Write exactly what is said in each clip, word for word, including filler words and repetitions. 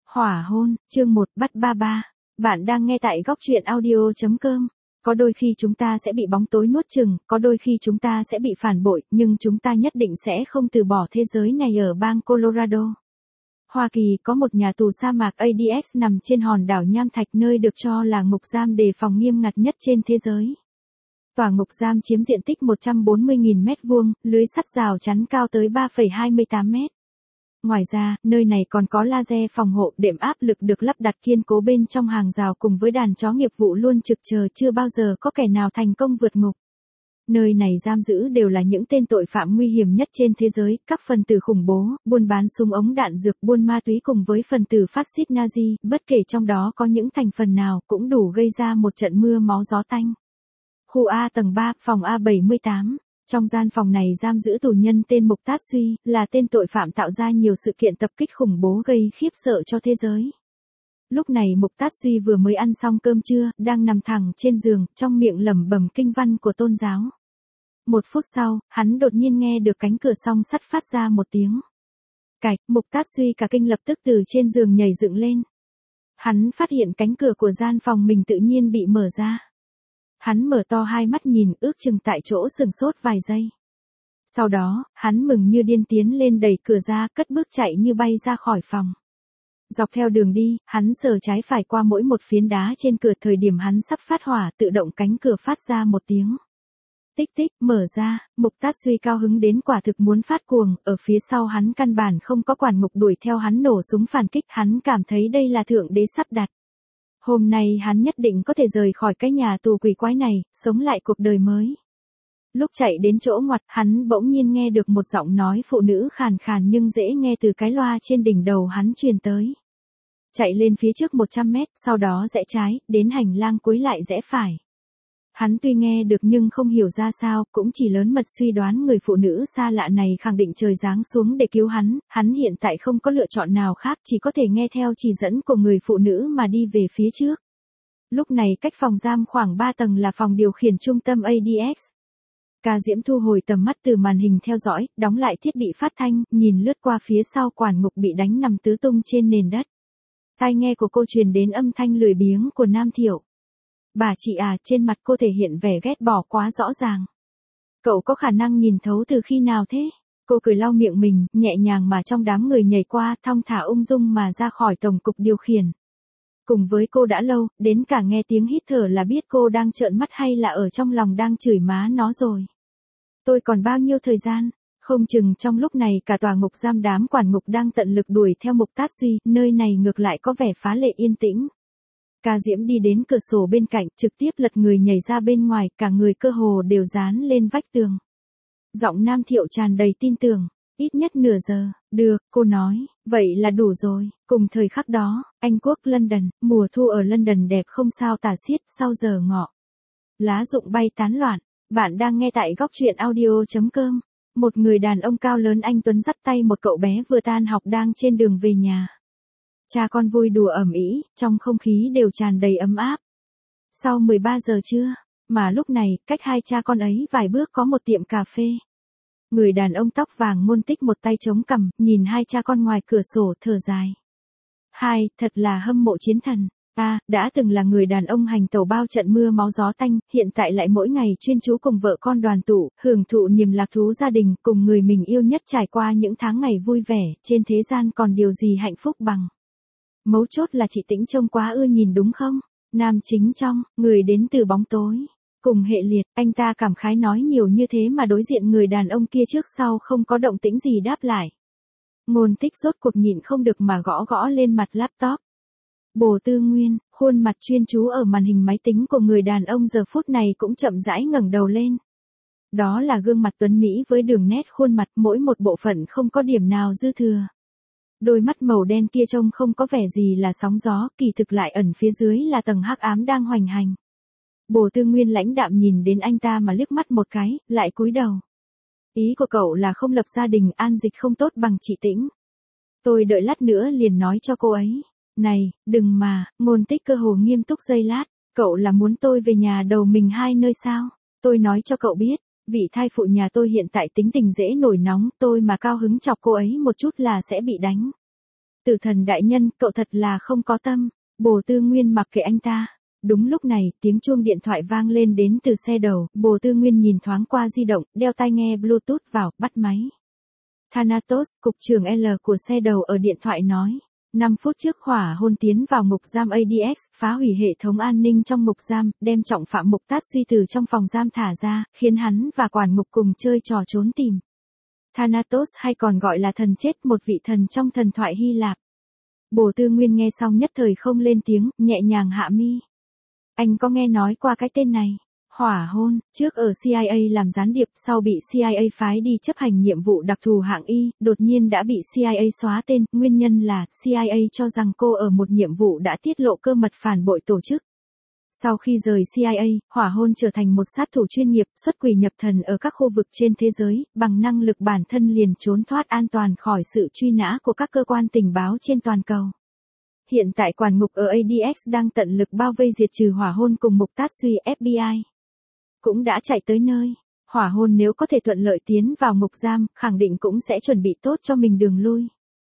Hỏa hôn, chương một, bắt ba ba. Bạn đang nghe tại góc truyện audio chấm com. Có đôi khi chúng ta sẽ bị bóng tối nuốt chửng, có đôi khi chúng ta sẽ bị phản bội, nhưng chúng ta nhất định sẽ không từ bỏ thế giới này. Ở bang Colorado, Hoa Kỳ, có một nhà tù sa mạc a đê ích nằm trên hòn đảo Nham Thạch, nơi được cho là ngục giam đề phòng nghiêm ngặt nhất trên thế giới. Tòa ngục giam chiếm diện tích một trăm bốn mươi nghìn mét vuông, lưới sắt rào chắn cao tới ba phẩy hai mươi tám mét. Ngoài ra, nơi này còn có laser phòng hộ, đệm áp lực được lắp đặt kiên cố bên trong hàng rào, cùng với đàn chó nghiệp vụ luôn trực chờ, chưa bao giờ có kẻ nào thành công vượt ngục. Nơi này giam giữ đều là những tên tội phạm nguy hiểm nhất trên thế giới, các phần tử khủng bố, buôn bán súng ống đạn dược, buôn ma túy cùng với phần tử phát xít Nazi, bất kể trong đó có những thành phần nào cũng đủ gây ra một trận mưa máu gió tanh. Khu A tầng ba, phòng A bảy mươi tám. Trong gian phòng này giam giữ tù nhân tên Mục Tát Suy, là tên tội phạm tạo ra nhiều sự kiện tập kích khủng bố gây khiếp sợ cho thế giới. Lúc này Mục Tát Suy vừa mới ăn xong cơm trưa, đang nằm thẳng trên giường, trong miệng lẩm bẩm kinh văn của tôn giáo. Một phút sau, hắn đột nhiên nghe được cánh cửa song sắt phát ra một tiếng cạch. Mục Tát Suy cả kinh, lập tức từ trên giường nhảy dựng lên. Hắn phát hiện cánh cửa của gian phòng mình tự nhiên bị mở ra. Hắn mở to hai mắt nhìn, ước chừng tại chỗ sừng sốt vài giây. Sau đó, hắn mừng như điên tiến lên đẩy cửa ra, cất bước chạy như bay ra khỏi phòng. Dọc theo đường đi, hắn sờ trái phải qua mỗi một phiến đá trên cửa. Thời điểm hắn sắp phát hỏa, tự động cánh cửa phát ra một tiếng tích tích, mở ra. Mục Tát Suy cao hứng đến quả thực muốn phát cuồng. Ở phía sau hắn căn bản không có quản ngục đuổi theo hắn nổ súng phản kích. Hắn cảm thấy đây là thượng đế sắp đặt. Hôm nay hắn nhất định có thể rời khỏi cái nhà tù quỷ quái này, sống lại cuộc đời mới. Lúc chạy đến chỗ ngoặt, hắn bỗng nhiên nghe được một giọng nói phụ nữ khàn khàn nhưng dễ nghe từ cái loa trên đỉnh đầu hắn truyền tới. Chạy lên phía trước một trăm mét, sau đó rẽ trái, đến hành lang cuối lại rẽ phải. Hắn tuy nghe được nhưng không hiểu ra sao, cũng chỉ lớn mật suy đoán người phụ nữ xa lạ này khẳng định trời giáng xuống để cứu hắn. Hắn hiện tại không có lựa chọn nào khác, chỉ có thể nghe theo chỉ dẫn của người phụ nữ mà đi về phía trước. Lúc này cách phòng giam khoảng ba tầng là phòng điều khiển trung tâm a đê ích. Ca Diễm thu hồi tầm mắt từ màn hình theo dõi, đóng lại thiết bị phát thanh, nhìn lướt qua phía sau quản ngục bị đánh nằm tứ tung trên nền đất. Tai nghe của cô truyền đến âm thanh lười biếng của Nam Thiệu. Bà chị à, trên mặt cô thể hiện vẻ ghét bỏ quá rõ ràng. Cậu có khả năng nhìn thấu từ khi nào thế? Cô cười lau miệng mình, nhẹ nhàng mà trong đám người nhảy qua, thong thả ung dung mà ra khỏi tổng cục điều khiển. Cùng với cô đã lâu, đến cả nghe tiếng hít thở là biết cô đang trợn mắt hay là ở trong lòng đang chửi má nó rồi. Tôi còn bao nhiêu thời gian? Không chừng trong lúc này cả tòa ngục giam đám quản ngục đang tận lực đuổi theo Mục Tát Suy, nơi này ngược lại có vẻ phá lệ yên tĩnh. Ca Diễm đi đến cửa sổ bên cạnh, trực tiếp lật người nhảy ra bên ngoài, cả người cơ hồ đều dán lên vách tường. Giọng Nam Thiệu tràn đầy tin tưởng, ít nhất nửa giờ, được, cô nói, vậy là đủ rồi. Cùng thời khắc đó, Anh quốc London, mùa thu ở London đẹp không sao tả xiết. Sau giờ ngọ, lá rụng bay tán loạn. Bạn đang nghe tại góc truyện audio chấm com. Một người đàn ông cao lớn anh tuấn dắt tay một cậu bé vừa tan học đang trên đường về nhà. Cha con vui đùa ầm ĩ, trong không khí đều tràn đầy ấm áp. Sau mười ba giờ trưa, mà lúc này, cách hai cha con ấy vài bước có một tiệm cà phê. Người đàn ông tóc vàng Môn Tích một tay chống cằm, nhìn hai cha con ngoài cửa sổ thở dài. Hai, thật là hâm mộ chiến thần. A, đã từng là người đàn ông hành tẩu bao trận mưa máu gió tanh, hiện tại lại mỗi ngày chuyên chú cùng vợ con đoàn tụ, hưởng thụ niềm lạc thú gia đình, cùng người mình yêu nhất trải qua những tháng ngày vui vẻ. Trên thế gian còn điều gì hạnh phúc bằng. Mấu chốt là chị Tĩnh trông quá ưa nhìn đúng không? Nam chính trong, người đến từ bóng tối. Cùng hệ liệt, anh ta cảm khái nói nhiều như thế mà đối diện người đàn ông kia trước sau không có động tĩnh gì đáp lại. Ngôn Tích rốt cuộc nhịn không được mà gõ gõ lên mặt laptop. Bồ Tư Nguyên, khuôn mặt chuyên chú ở màn hình máy tính của người đàn ông giờ phút này cũng chậm rãi ngẩng đầu lên. Đó là gương mặt tuấn mỹ với đường nét khuôn mặt, mỗi một bộ phận không có điểm nào dư thừa. Đôi mắt màu đen kia trông không có vẻ gì là sóng gió, kỳ thực lại ẩn phía dưới là tầng hắc ám đang hoành hành. Bồ Tư Nguyên lãnh đạm nhìn đến anh ta mà liếc mắt một cái, lại cúi đầu. Ý của cậu là không lập gia đình, an dịch không tốt bằng chị Tĩnh. Tôi đợi lát nữa liền nói cho cô ấy. Này, đừng mà. Ngôn Tích cơ hồ nghiêm túc giây lát. Cậu là muốn tôi về nhà đầu mình hai nơi sao? Tôi nói cho cậu biết, vị thai phụ nhà tôi hiện tại tính tình dễ nổi nóng, tôi mà cao hứng chọc cô ấy một chút là sẽ bị đánh. Tử thần đại nhân, cậu thật là không có tâm. Bồ Tư Nguyên mặc kệ anh ta. Đúng lúc này, tiếng chuông điện thoại vang lên đến từ xe đầu, Bồ Tư Nguyên nhìn thoáng qua di động, đeo tai nghe Bluetooth vào, bắt máy. Thanatos, cục trưởng L của xe đầu ở điện thoại nói. năm phút trước hỏa hôn tiến vào ngục giam a đê ích, phá hủy hệ thống an ninh trong ngục giam, đem trọng phạm Mục Tát Suy từ trong phòng giam thả ra, khiến hắn và quản ngục cùng chơi trò trốn tìm. Thanatos hay còn gọi là thần chết, một vị thần trong thần thoại Hy Lạp. Bồ Tư Nguyên nghe xong nhất thời không lên tiếng, nhẹ nhàng hạ mi. Anh có nghe nói qua cái tên này? Hỏa hôn, trước ở xê i a làm gián điệp, sau bị xê i a phái đi chấp hành nhiệm vụ đặc thù hạng Y, đột nhiên đã bị xê i a xóa tên, nguyên nhân là xê i a cho rằng cô ở một nhiệm vụ đã tiết lộ cơ mật phản bội tổ chức. Sau khi rời xê i a, hỏa hôn trở thành một sát thủ chuyên nghiệp, xuất quỷ nhập thần ở các khu vực trên thế giới, bằng năng lực bản thân liền trốn thoát an toàn khỏi sự truy nã của các cơ quan tình báo trên toàn cầu. Hiện tại quản ngục ở a đê ích đang tận lực bao vây diệt trừ hỏa hôn cùng Mục Tát Suy, ép bê i cũng đã chạy tới nơi. Hỏa hôn nếu có thể thuận lợi tiến vào ngục giam, khẳng định cũng sẽ chuẩn bị tốt cho mình đường lui.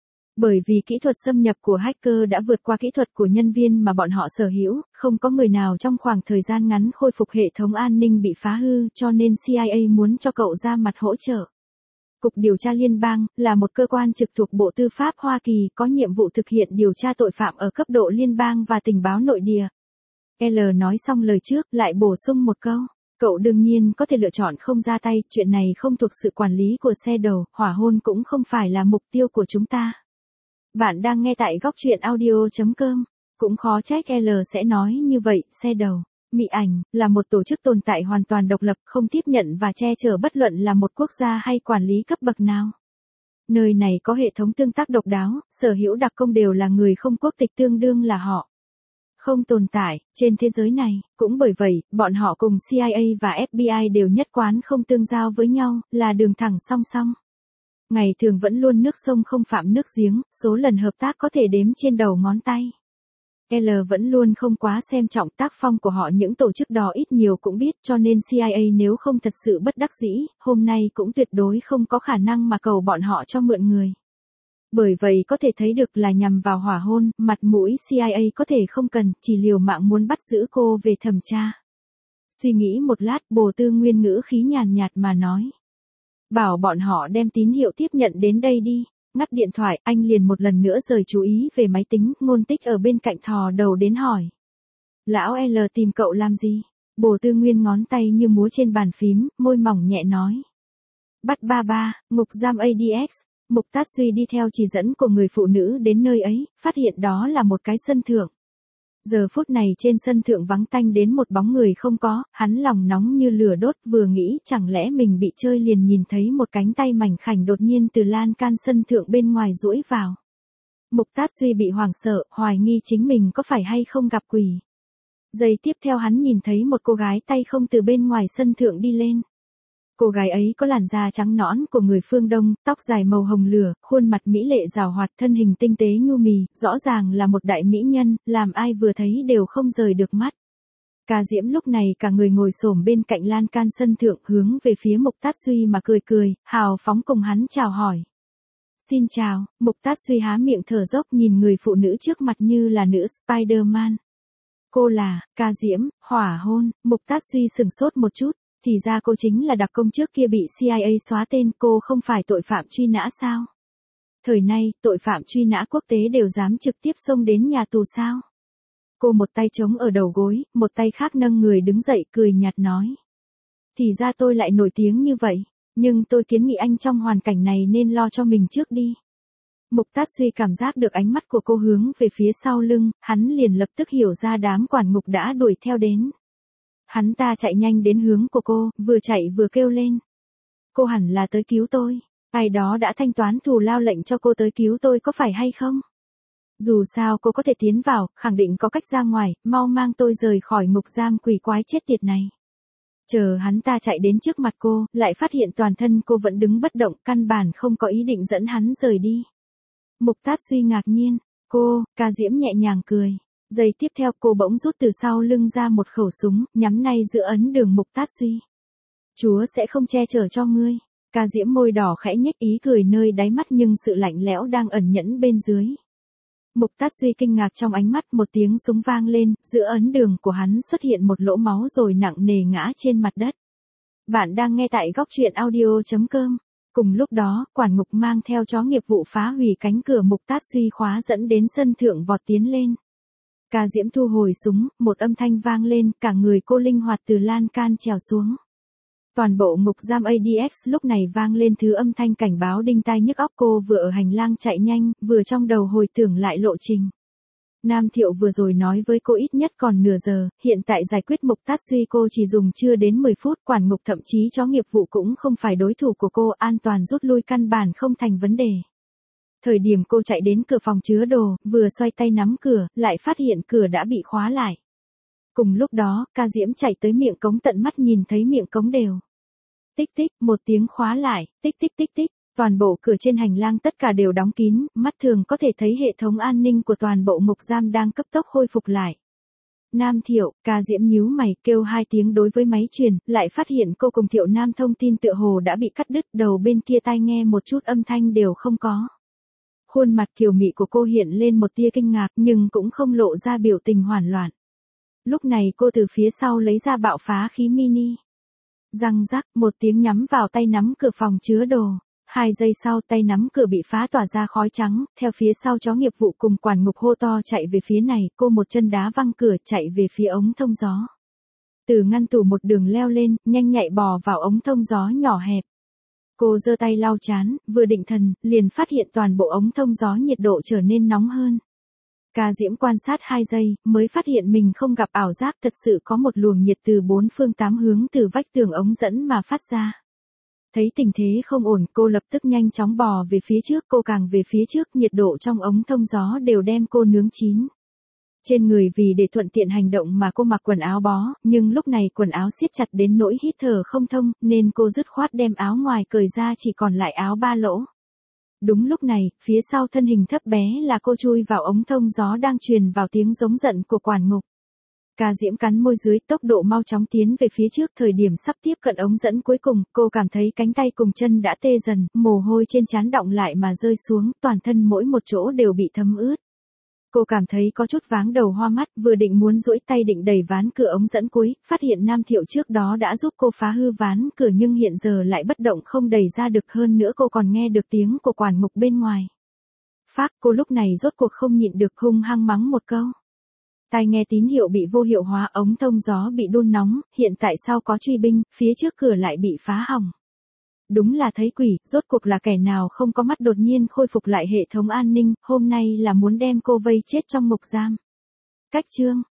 Bởi vì kỹ thuật xâm nhập của hacker đã vượt qua kỹ thuật của nhân viên mà bọn họ sở hữu, không có người nào trong khoảng thời gian ngắn khôi phục hệ thống an ninh bị phá hư, cho nên xê i a muốn cho cậu ra mặt hỗ trợ. Cục Điều tra Liên bang là một cơ quan trực thuộc Bộ Tư pháp Hoa Kỳ, có nhiệm vụ thực hiện điều tra tội phạm ở cấp độ liên bang và tình báo nội địa. L nói xong lời trước, lại bổ sung một câu. Cậu đương nhiên có thể lựa chọn không ra tay, chuyện này không thuộc sự quản lý của xe đầu, hỏa hôn cũng không phải là mục tiêu của chúng ta. Bạn đang nghe tại góc truyện audio chấm com. Cũng khó trách L sẽ nói như vậy, xe đầu. Mị ảnh, là một tổ chức tồn tại hoàn toàn độc lập, không tiếp nhận và che chở bất luận là một quốc gia hay quản lý cấp bậc nào. Nơi này có hệ thống tương tác độc đáo, sở hữu đặc công đều là người không quốc tịch, tương đương là họ không tồn tại trên thế giới này. Cũng bởi vậy, bọn họ cùng xê i a và ép bê i đều nhất quán không tương giao với nhau, là đường thẳng song song. Ngày thường vẫn luôn nước sông không phạm nước giếng, số lần hợp tác có thể đếm trên đầu ngón tay. L vẫn luôn không quá xem trọng tác phong của họ, những tổ chức đó ít nhiều cũng biết, cho nên xê i a nếu không thật sự bất đắc dĩ, hôm nay cũng tuyệt đối không có khả năng mà cầu bọn họ cho mượn người. Bởi vậy có thể thấy được là nhằm vào hỏa hôn, mặt mũi xê i a có thể không cần, chỉ liều mạng muốn bắt giữ cô về thẩm tra. Suy nghĩ một lát, Bồ Tư Nguyên ngữ khí nhàn nhạt mà nói. Bảo bọn họ đem tín hiệu tiếp nhận đến đây đi. Ngắt điện thoại, anh liền một lần nữa rời chú ý về máy tính, Ngôn Tích ở bên cạnh thò đầu đến hỏi. Lão L tìm cậu làm gì? Bồ Tư Nguyên ngón tay như múa trên bàn phím, môi mỏng nhẹ nói. Bắt ba ba, ngục giam a đê ích. Mục Tát Suy đi theo chỉ dẫn của người phụ nữ đến nơi ấy, phát hiện đó là một cái sân thượng. Giờ phút này trên sân thượng vắng tanh đến một bóng người không có, hắn lòng nóng như lửa đốt, vừa nghĩ chẳng lẽ mình bị chơi liền nhìn thấy một cánh tay mảnh khảnh đột nhiên từ lan can sân thượng bên ngoài duỗi vào. Mục Tát Suy bị hoảng sợ, hoài nghi chính mình có phải hay không gặp quỷ. Giây tiếp theo hắn nhìn thấy một cô gái tay không từ bên ngoài sân thượng đi lên. Cô gái ấy có làn da trắng nõn của người phương Đông, tóc dài màu hồng lửa, khuôn mặt mỹ lệ rào hoạt, thân hình tinh tế nhu mì, rõ ràng là một đại mỹ nhân, làm ai vừa thấy đều không rời được mắt. Ca Diễm lúc này cả người ngồi xổm bên cạnh lan can sân thượng, hướng về phía Mục Tát Suy mà cười cười, hào phóng cùng hắn chào hỏi. Xin chào, Mục Tát Suy há miệng thở dốc nhìn người phụ nữ trước mặt như là nữ Spider-Man. Cô là, Ca Diễm, hỏa hôn. Mục Tát Suy sừng sốt một chút. Thì ra cô chính là đặc công trước kia bị xê i a xóa tên, cô không phải tội phạm truy nã sao? Thời nay, tội phạm truy nã quốc tế đều dám trực tiếp xông đến nhà tù sao? Cô một tay chống ở đầu gối, một tay khác nâng người đứng dậy, cười nhạt nói. Thì ra tôi lại nổi tiếng như vậy, nhưng tôi kiến nghị anh trong hoàn cảnh này nên lo cho mình trước đi. Mục Tát Suy cảm giác được ánh mắt của cô hướng về phía sau lưng, hắn liền lập tức hiểu ra đám quản ngục đã đuổi theo đến. Hắn ta chạy nhanh đến hướng của cô, vừa chạy vừa kêu lên. Cô hẳn là tới cứu tôi. Ai đó đã thanh toán thù lao lệnh cho cô tới cứu tôi có phải hay không? Dù sao cô có thể tiến vào, khẳng định có cách ra ngoài, mau mang tôi rời khỏi ngục giam quỷ quái chết tiệt này. Chờ hắn ta chạy đến trước mặt cô, lại phát hiện toàn thân cô vẫn đứng bất động, căn bản không có ý định dẫn hắn rời đi. Mục Tát Suy ngạc nhiên, cô, Ca Diễm nhẹ nhàng cười. Giây tiếp theo cô bỗng rút từ sau lưng ra một khẩu súng, nhắm ngay giữa ấn đường Mục Tát Suy. Chúa sẽ không che chở cho ngươi. Ca Diễm môi đỏ khẽ nhếch ý cười nơi đáy mắt, nhưng sự lạnh lẽo đang ẩn nhẫn bên dưới. Mục Tát Duy kinh ngạc trong ánh mắt, một tiếng súng vang lên, giữa ấn đường của hắn xuất hiện một lỗ máu rồi nặng nề ngã trên mặt đất. Bạn đang nghe tại góc truyện audio.com. Cùng lúc đó, quản ngục mang theo chó nghiệp vụ phá hủy cánh cửa Mục Tát Duy khóa dẫn đến sân thượng vọt tiến lên. Ca Diễm thu hồi súng, một âm thanh vang lên, cả người cô linh hoạt từ lan can trèo xuống. Toàn bộ ngục giam a đê ích lúc này vang lên thứ âm thanh cảnh báo đinh tai nhức óc. Cô vừa ở hành lang chạy nhanh, vừa trong đầu hồi tưởng lại lộ trình. Nam Thiệu vừa rồi nói với cô ít nhất còn nửa giờ, hiện tại giải quyết Mục Tát Duy cô chỉ dùng chưa đến mười phút. Quản ngục thậm chí chó nghiệp vụ cũng không phải đối thủ của cô, an toàn rút lui căn bản không thành vấn đề. Thời điểm cô chạy đến cửa phòng chứa đồ, vừa xoay tay nắm cửa, lại phát hiện cửa đã bị khóa lại. Cùng lúc đó, Ca Diễm chạy tới miệng cống, tận mắt nhìn thấy miệng cống đều. Tích tích, một tiếng khóa lại, tích tích tích tích, toàn bộ cửa trên hành lang tất cả đều đóng kín, mắt thường có thể thấy hệ thống an ninh của toàn bộ ngục giam đang cấp tốc khôi phục lại. Nam Thiệu, Ca Diễm nhíu mày, kêu hai tiếng đối với máy truyền, lại phát hiện cô cùng Thiệu Nam thông tin tựa hồ đã bị cắt đứt, đầu bên kia tai nghe một chút âm thanh đều không có. Khuôn mặt kiều mị của cô hiện lên một tia kinh ngạc, nhưng cũng không lộ ra biểu tình hoảng loạn. Lúc này cô từ phía sau lấy ra bạo phá khí mini. Răng rắc, một tiếng nhắm vào tay nắm cửa phòng chứa đồ. Hai giây sau tay nắm cửa bị phá tỏa ra khói trắng, theo phía sau chó nghiệp vụ cùng quản ngục hô to chạy về phía này, cô một chân đá văng cửa chạy về phía ống thông gió. Từ ngăn tủ một đường leo lên, nhanh nhạy bò vào ống thông gió nhỏ hẹp. Cô giơ tay lau chán, vừa định thần, liền phát hiện toàn bộ ống thông gió nhiệt độ trở nên nóng hơn. Ca Diễm quan sát hai giây, mới phát hiện mình không gặp ảo giác, thật sự có một luồng nhiệt từ bốn phương tám hướng từ vách tường ống dẫn mà phát ra. Thấy tình thế không ổn, cô lập tức nhanh chóng bò về phía trước, cô càng về phía trước, nhiệt độ trong ống thông gió đều đem cô nướng chín. Trên người vì để thuận tiện hành động mà cô mặc quần áo bó, nhưng lúc này quần áo siết chặt đến nỗi hít thở không thông, nên cô dứt khoát đem áo ngoài cởi ra, chỉ còn lại áo ba lỗ. Đúng lúc này, phía sau thân hình thấp bé là cô chui vào ống thông gió đang truyền vào tiếng giống giận của quản ngục. Ca Diễm cắn môi dưới, tốc độ mau chóng tiến về phía trước, thời điểm sắp tiếp cận ống dẫn cuối cùng, cô cảm thấy cánh tay cùng chân đã tê dần, mồ hôi trên trán đọng lại mà rơi xuống, toàn thân mỗi một chỗ đều bị thấm ướt. Cô cảm thấy có chút váng đầu hoa mắt, vừa định muốn duỗi tay định đẩy ván cửa ống dẫn cuối, phát hiện Nam Thiệu trước đó đã giúp cô phá hư ván cửa nhưng hiện giờ lại bất động không đẩy ra được, hơn nữa cô còn nghe được tiếng của quản ngục bên ngoài. Phác, cô lúc này rốt cuộc không nhịn được hung hăng mắng một câu. Tai nghe tín hiệu bị vô hiệu hóa, ống thông gió bị đun nóng, hiện tại sau có truy binh, phía trước cửa lại bị phá hỏng. Đúng là thấy quỷ, rốt cuộc là kẻ nào không có mắt đột nhiên khôi phục lại hệ thống an ninh, hôm nay là muốn đem cô vây chết trong ngục giam. Cách chương